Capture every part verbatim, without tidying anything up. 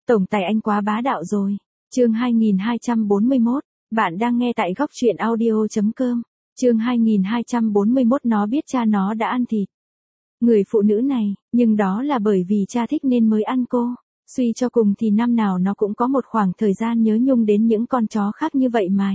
Tổng tài anh quá bá đạo rồi. Chương hai nghìn hai trăm bốn mươi mốt, bạn đang nghe tại góc truyện audio.com. Chương hai nghìn hai trăm bốn mươi mốt nó biết cha nó đã ăn thịt người phụ nữ này, nhưng đó là bởi vì cha thích nên mới ăn cô. Suy cho cùng thì năm nào nó cũng có một khoảng thời gian nhớ nhung đến những con chó khác như vậy mà.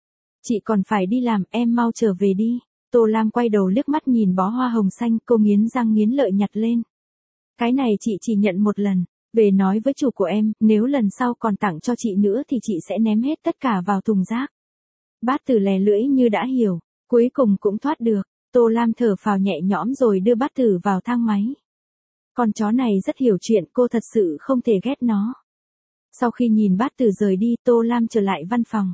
Chị còn phải đi làm, em mau trở về đi. Tô Lam quay đầu liếc mắt nhìn bó hoa hồng xanh, cô nghiến răng nghiến lợi nhặt lên. Cái này chị chỉ nhận một lần, về nói với chủ của em, nếu lần sau còn tặng cho chị nữa thì chị sẽ ném hết tất cả vào thùng rác. Bát Tử lè lưỡi như đã hiểu, cuối cùng cũng thoát được. Tô Lam thở phào nhẹ nhõm rồi đưa Bát Tử vào thang máy. Con chó này rất hiểu chuyện, cô thật sự không thể ghét nó. Sau khi nhìn Bát Tử rời đi, Tô Lam trở lại văn phòng.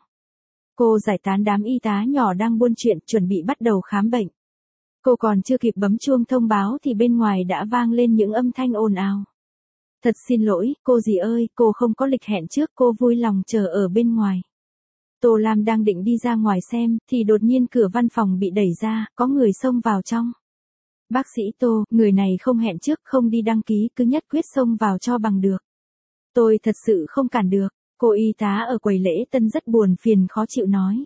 Cô giải tán đám y tá nhỏ đang buôn chuyện, chuẩn bị bắt đầu khám bệnh. Cô còn chưa kịp bấm chuông thông báo thì bên ngoài đã vang lên những âm thanh ồn ào. Thật xin lỗi, cô dì ơi, cô không có lịch hẹn trước, cô vui lòng chờ ở bên ngoài. Tô Lam đang định đi ra ngoài xem, thì đột nhiên cửa văn phòng bị đẩy ra, có người xông vào trong. Bác sĩ Tô, người này không hẹn trước, không đi đăng ký, cứ nhất quyết xông vào cho bằng được. Tôi thật sự không cản được, cô y tá ở quầy lễ tân rất buồn phiền khó chịu nói.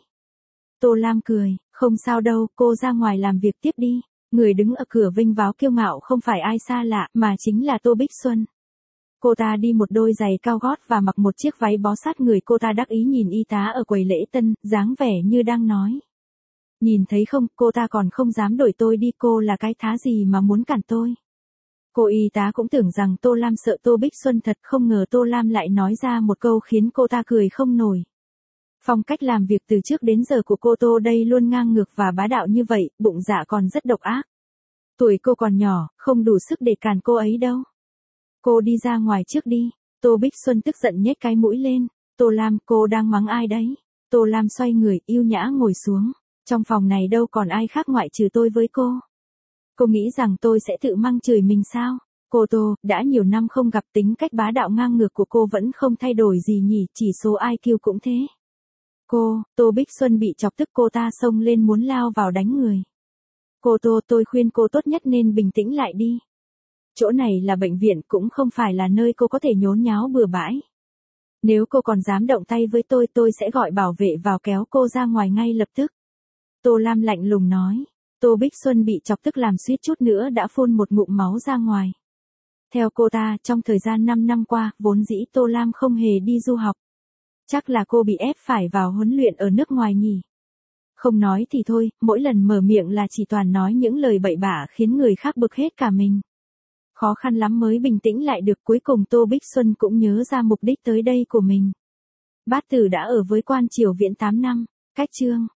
Tô Lam cười, không sao đâu, cô ra ngoài làm việc tiếp đi. Người đứng ở cửa vinh váo kiêu ngạo không phải ai xa lạ, mà chính là Tô Bích Xuân. Cô ta đi một đôi giày cao gót và mặc một chiếc váy bó sát người, cô ta đắc ý nhìn y tá ở quầy lễ tân, dáng vẻ như đang nói. Nhìn thấy không, cô ta còn không dám đuổi tôi đi, cô là cái thá gì mà muốn cản tôi. Cô y tá cũng tưởng rằng Tô Lam sợ Tô Bích Xuân thật, không ngờ Tô Lam lại nói ra một câu khiến cô ta cười không nổi. Phong cách làm việc từ trước đến giờ của cô Tô đây luôn ngang ngược và bá đạo như vậy, bụng dạ còn rất độc ác. Tuổi cô còn nhỏ, không đủ sức để cản cô ấy đâu. Cô đi ra ngoài trước đi. Tô Bích Xuân tức giận nhếch cái mũi lên. Tô Lam, cô đang mắng ai đấy? Tô Lam xoay người, yêu nhã ngồi xuống. Trong phòng này đâu còn ai khác ngoại trừ tôi với cô. Cô nghĩ rằng tôi sẽ tự mang chửi mình sao? Cô Tô, đã nhiều năm không gặp, tính cách bá đạo ngang ngược của cô vẫn không thay đổi gì nhỉ, chỉ số i kiu cũng thế. Cô, Tô Bích Xuân bị chọc tức, cô ta xông lên muốn lao vào đánh người. Cô Tô, tôi khuyên cô tốt nhất nên bình tĩnh lại đi. Chỗ này là bệnh viện, cũng không phải là nơi cô có thể nhốn nháo bừa bãi. Nếu cô còn dám động tay với tôi, tôi sẽ gọi bảo vệ vào kéo cô ra ngoài ngay lập tức. Tô Lam lạnh lùng nói. Tô Bích Xuân bị chọc tức làm suýt chút nữa đã phun một ngụm máu ra ngoài. Theo cô ta, trong thời gian năm năm qua, vốn dĩ Tô Lam không hề đi du học. Chắc là cô bị ép phải vào huấn luyện ở nước ngoài nhỉ. Không nói thì thôi, mỗi lần mở miệng là chỉ toàn nói những lời bậy bạ khiến người khác bực hết cả mình. Khó khăn lắm mới bình tĩnh lại được, cuối cùng Tô Bích Xuân cũng nhớ ra mục đích tới đây của mình. Bát Tử đã ở với Quan Triều Viễn tám năm, cách chương